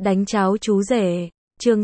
Đánh cháo chú rể, chương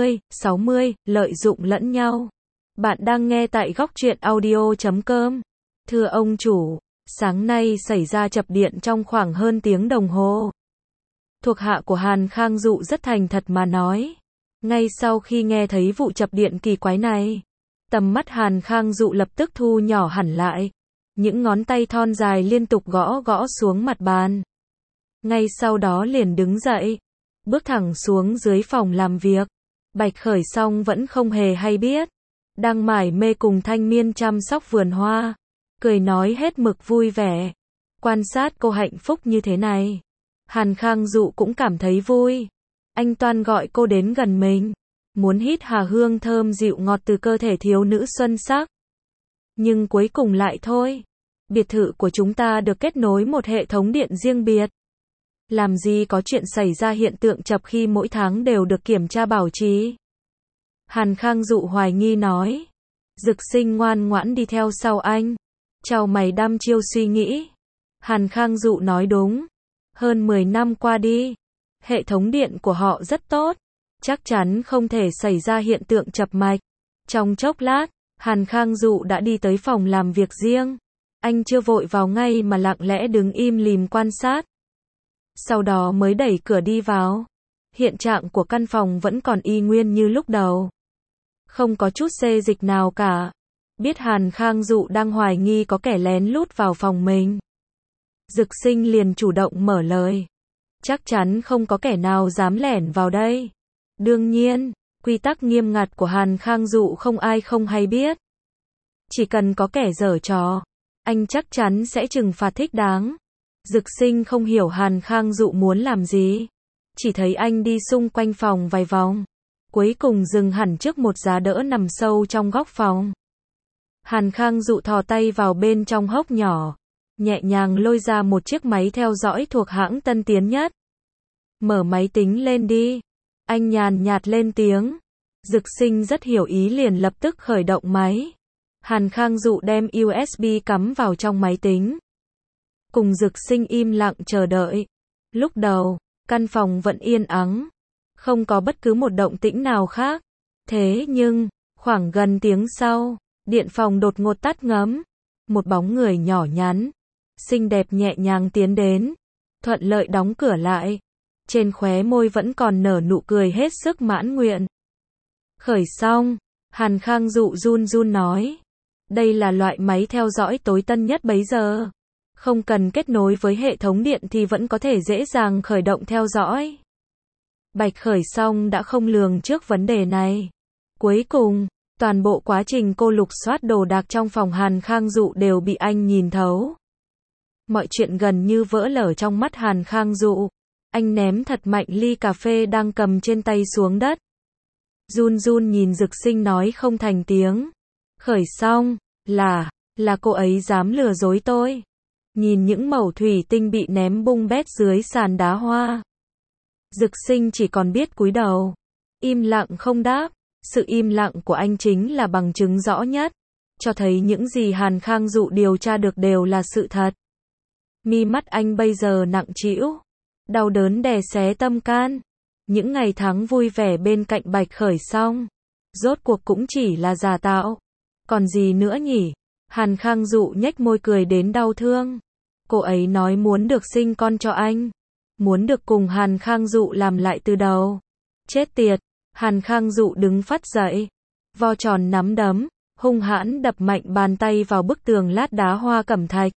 60, lợi dụng lẫn nhau. Bạn đang nghe tại góc truyện audio.com. Thưa ông chủ, sáng nay xảy ra chập điện trong khoảng hơn tiếng đồng hồ. Thuộc hạ của Hàn Khang Dụ rất thành thật mà nói. Ngay sau khi nghe thấy vụ chập điện kỳ quái này, tầm mắt Hàn Khang Dụ lập tức thu nhỏ hẳn lại. Những ngón tay thon dài liên tục gõ gõ xuống mặt bàn. Ngay sau đó liền đứng dậy, bước thẳng xuống dưới phòng làm việc. Bạch Khởi Song vẫn không hề hay biết, đang mải mê cùng Thanh Miên chăm sóc vườn hoa, cười nói hết mực vui vẻ. Quan sát cô hạnh phúc như thế này, Hàn Khang Dụ cũng cảm thấy vui. Anh toan gọi cô đến gần mình, muốn hít hà hương thơm dịu ngọt từ cơ thể thiếu nữ xuân sắc. Nhưng cuối cùng lại thôi. Biệt thự của chúng ta được kết nối một hệ thống điện riêng biệt. Làm gì có chuyện xảy ra hiện tượng chập khi mỗi tháng đều được kiểm tra bảo trì. Hàn Khang Dụ hoài nghi nói. Dực Sinh ngoan ngoãn đi theo sau anh, chào mày đăm chiêu suy nghĩ. Hàn Khang Dụ nói đúng. Hơn 10 năm qua đi, hệ thống điện của họ rất tốt, chắc chắn không thể xảy ra hiện tượng chập mạch. Trong chốc lát, Hàn Khang Dụ đã đi tới phòng làm việc riêng. Anh chưa vội vào ngay mà lặng lẽ đứng im lìm quan sát. Sau đó mới đẩy cửa đi vào. Hiện trạng của căn phòng vẫn còn y nguyên như lúc đầu. Không có chút xê dịch nào cả. Biết Hàn Khang Dụ đang hoài nghi có kẻ lén lút vào phòng mình, Dực Sinh liền chủ động mở lời. Chắc chắn không có kẻ nào dám lẻn vào đây. Đương nhiên, quy tắc nghiêm ngặt của Hàn Khang Dụ không ai không hay biết. Chỉ cần có kẻ giở trò, anh chắc chắn sẽ trừng phạt thích đáng. Dực Sinh không hiểu Hàn Khang Dụ muốn làm gì. Chỉ thấy anh đi xung quanh phòng vài vòng. Cuối cùng dừng hẳn trước một giá đỡ nằm sâu trong góc phòng. Hàn Khang Dụ thò tay vào bên trong hốc nhỏ, nhẹ nhàng lôi ra một chiếc máy theo dõi thuộc hãng tân tiến nhất. Mở máy tính lên đi. Anh nhàn nhạt lên tiếng. Dực Sinh rất hiểu ý liền lập tức khởi động máy. Hàn Khang Dụ đem USB cắm vào trong máy tính. Cùng Dực Sinh im lặng chờ đợi. Lúc đầu, căn phòng vẫn yên ắng, không có bất cứ một động tĩnh nào khác. Thế nhưng, khoảng gần tiếng sau, điện phòng đột ngột tắt ngấm. Một bóng người nhỏ nhắn, xinh đẹp nhẹ nhàng tiến đến, thuận lợi đóng cửa lại. Trên khóe môi vẫn còn nở nụ cười hết sức mãn nguyện. Khởi Song, Hàn Khang Dụ run run nói. Đây là loại máy theo dõi tối tân nhất bấy giờ. Không cần kết nối với hệ thống điện thì vẫn có thể dễ dàng khởi động theo dõi. Bạch Khởi Song đã không lường trước vấn đề này. Cuối cùng, toàn bộ quá trình cô lục soát đồ đạc trong phòng Hàn Khang Dụ đều bị anh nhìn thấu. Mọi chuyện gần như vỡ lở trong mắt Hàn Khang Dụ. Anh ném thật mạnh ly cà phê đang cầm trên tay xuống đất. Run run nhìn Dực Sinh nói không thành tiếng. Khởi Song, là cô ấy dám lừa dối tôi. Nhìn những mẩu thủy tinh bị ném bung bét dưới sàn đá hoa, Dực Sinh chỉ còn biết cúi đầu, im lặng không đáp. Sự im lặng của anh chính là bằng chứng rõ nhất, cho thấy những gì Hàn Khang Dụ điều tra được đều là sự thật. Mi mắt anh bây giờ nặng trĩu, đau đớn đè xé tâm can. Những ngày tháng vui vẻ bên cạnh Bạch Khởi Song, rốt cuộc cũng chỉ là giả tạo. Còn gì nữa nhỉ? Hàn Khang Dụ nhếch môi cười đến đau thương. Cô ấy nói muốn được sinh con cho anh, muốn được cùng Hàn Khang Dụ làm lại từ đầu. Chết tiệt! Hàn Khang Dụ đứng phắt dậy, vo tròn nắm đấm, hung hãn đập mạnh bàn tay vào bức tường lát đá hoa cẩm thạch.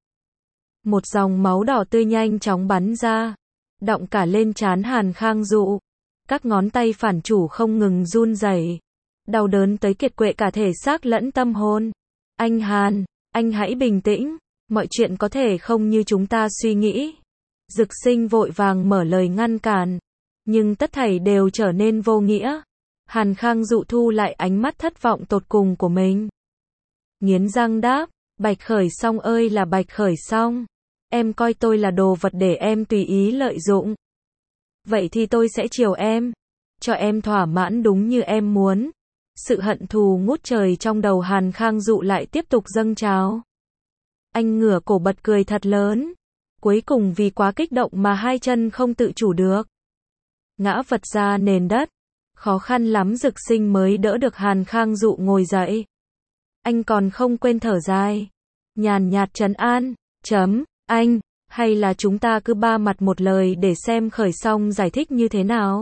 Một dòng máu đỏ tươi nhanh chóng bắn ra, đọng cả lên trán Hàn Khang Dụ. Các ngón tay phản chủ không ngừng run rẩy, đau đớn tới kiệt quệ cả thể xác lẫn tâm hồn. Anh Hàn, anh hãy bình tĩnh, mọi chuyện có thể không như chúng ta suy nghĩ. Dực Sinh vội vàng mở lời ngăn cản, nhưng tất thảy đều trở nên vô nghĩa. Hàn Khang Dụ thu lại ánh mắt thất vọng tột cùng của mình. Nghiến răng đáp, Bạch Khởi Song ơi là Bạch Khởi Song, em coi tôi là đồ vật để em tùy ý lợi dụng. Vậy thì tôi sẽ chiều em, cho em thỏa mãn đúng như em muốn. Sự hận thù ngút trời trong đầu Hàn Khang Dụ lại tiếp tục dâng trào. Anh ngửa cổ bật cười thật lớn. Cuối cùng vì quá kích động mà hai chân không tự chủ được, ngã vật ra nền đất. Khó khăn lắm Dực Sinh mới đỡ được Hàn Khang Dụ ngồi dậy. Anh còn không quên thở dài. Nhàn nhạt trấn an. Anh, hay là chúng ta cứ ba mặt một lời để xem Khởi Song giải thích như thế nào?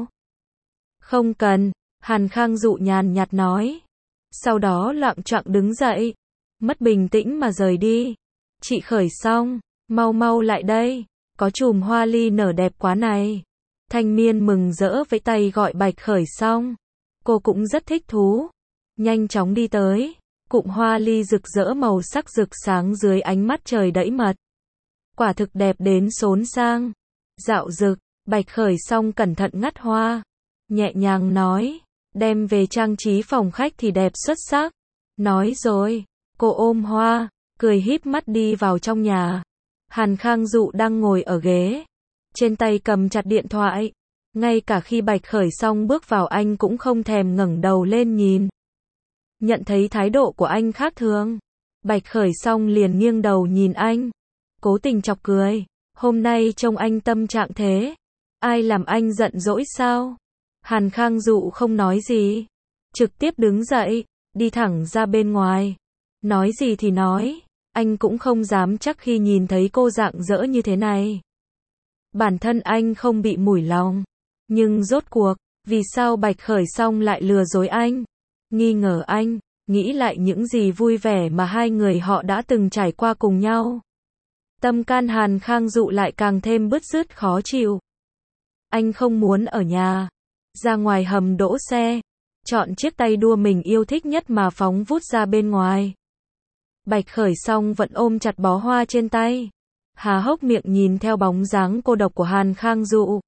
Không cần, Hàn Khang Dụ nhàn nhạt nói. Sau đó loạng choạng đứng dậy. Mất bình tĩnh mà rời đi. Chị Khởi Song, mau mau lại đây. Có chùm hoa ly nở đẹp quá này. Thanh niên mừng rỡ vẫy tay gọi Bạch Khởi Song. Cô cũng rất thích thú. Nhanh chóng đi tới. Cụm hoa ly rực rỡ màu sắc rực sáng dưới ánh mắt trời đẫy mật. Quả thực đẹp đến xốn sang. Dạo dực, Bạch Khởi Song cẩn thận ngắt hoa. Nhẹ nhàng nói. Đem về trang trí phòng khách thì đẹp xuất sắc. Nói rồi, cô ôm hoa, cười híp mắt đi vào trong nhà. Hàn Khang Dụ đang ngồi ở ghế. Trên tay cầm chặt điện thoại. Ngay cả khi Bạch Khởi Song bước vào anh cũng không thèm ngẩng đầu lên nhìn. Nhận thấy thái độ của anh khác thường. Bạch Khởi Song liền nghiêng đầu nhìn anh. Cố tình chọc cười. Hôm nay trông anh tâm trạng thế. Ai làm anh giận dỗi sao? Hàn Khang Dụ không nói gì. Trực tiếp đứng dậy, đi thẳng ra bên ngoài. Nói gì thì nói. Anh cũng không dám chắc khi nhìn thấy cô rạng rỡ như thế này. Bản thân anh không bị mủi lòng. Nhưng rốt cuộc, vì sao Bạch Khởi Song lại lừa dối anh? Nghi ngờ anh, nghĩ lại những gì vui vẻ mà hai người họ đã từng trải qua cùng nhau. Tâm can Hàn Khang Dụ lại càng thêm bứt rứt khó chịu. Anh không muốn ở nhà. Ra ngoài hầm đỗ xe. Chọn chiếc tay đua mình yêu thích nhất mà phóng vút ra bên ngoài. Bạch Khởi Song vẫn ôm chặt bó hoa trên tay. Há hốc miệng nhìn theo bóng dáng cô độc của Hàn Khang Dụ.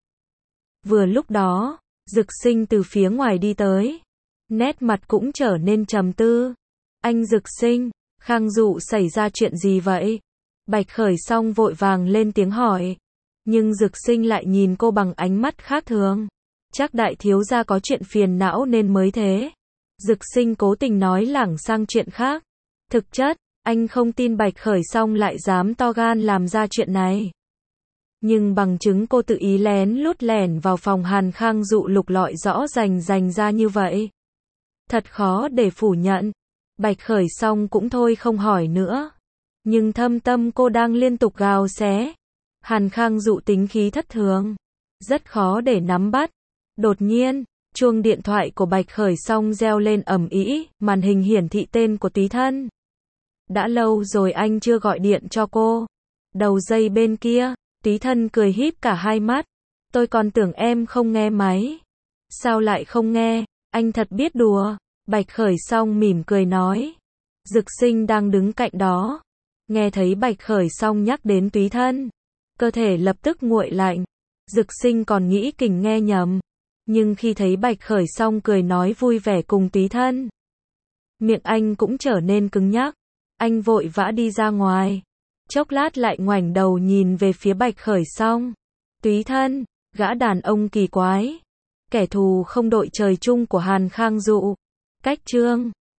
Vừa lúc đó, Dực Sinh từ phía ngoài đi tới. Nét mặt cũng trở nên trầm tư. Anh Dực Sinh, Khang Dụ xảy ra chuyện gì vậy? Bạch Khởi Song vội vàng lên tiếng hỏi. Nhưng Dực Sinh lại nhìn cô bằng ánh mắt khác thường. Chắc đại thiếu gia có chuyện phiền não nên mới thế. Dực Sinh cố tình nói lảng sang chuyện khác. Thực chất, anh không tin Bạch Khởi Song lại dám to gan làm ra chuyện này. Nhưng bằng chứng cô tự ý lén lút lẻn vào phòng Hàn Khang Dụ lục lọi rõ rành ra như vậy. Thật khó để phủ nhận. Bạch Khởi Song cũng thôi không hỏi nữa. Nhưng thâm tâm cô đang liên tục gào xé. Hàn Khang Dụ tính khí thất thường. Rất khó để nắm bắt. Đột nhiên, chuông điện thoại của Bạch Khởi Song reo lên ầm ĩ, màn hình hiển thị tên của Túy Thân. Đã lâu rồi anh chưa gọi điện cho cô. Đầu dây bên kia, Túy Thân cười híp cả hai mắt. Tôi còn tưởng em không nghe máy. Sao lại không nghe? Anh thật biết đùa. Bạch Khởi Song mỉm cười nói. Dực Sinh đang đứng cạnh đó. Nghe thấy Bạch Khởi Song nhắc đến Túy Thân. Cơ thể lập tức nguội lạnh. Dực Sinh còn nghĩ Kình nghe nhầm. Nhưng khi thấy Bạch Khởi Song cười nói vui vẻ cùng Túy Thân, miệng anh cũng trở nên cứng nhắc. Anh vội vã đi ra ngoài. Chốc lát lại ngoảnh đầu nhìn về phía Bạch Khởi Song. Túy Thân, gã đàn ông kỳ quái. Kẻ thù không đội trời chung của Hàn Khang Dụ. Cách chương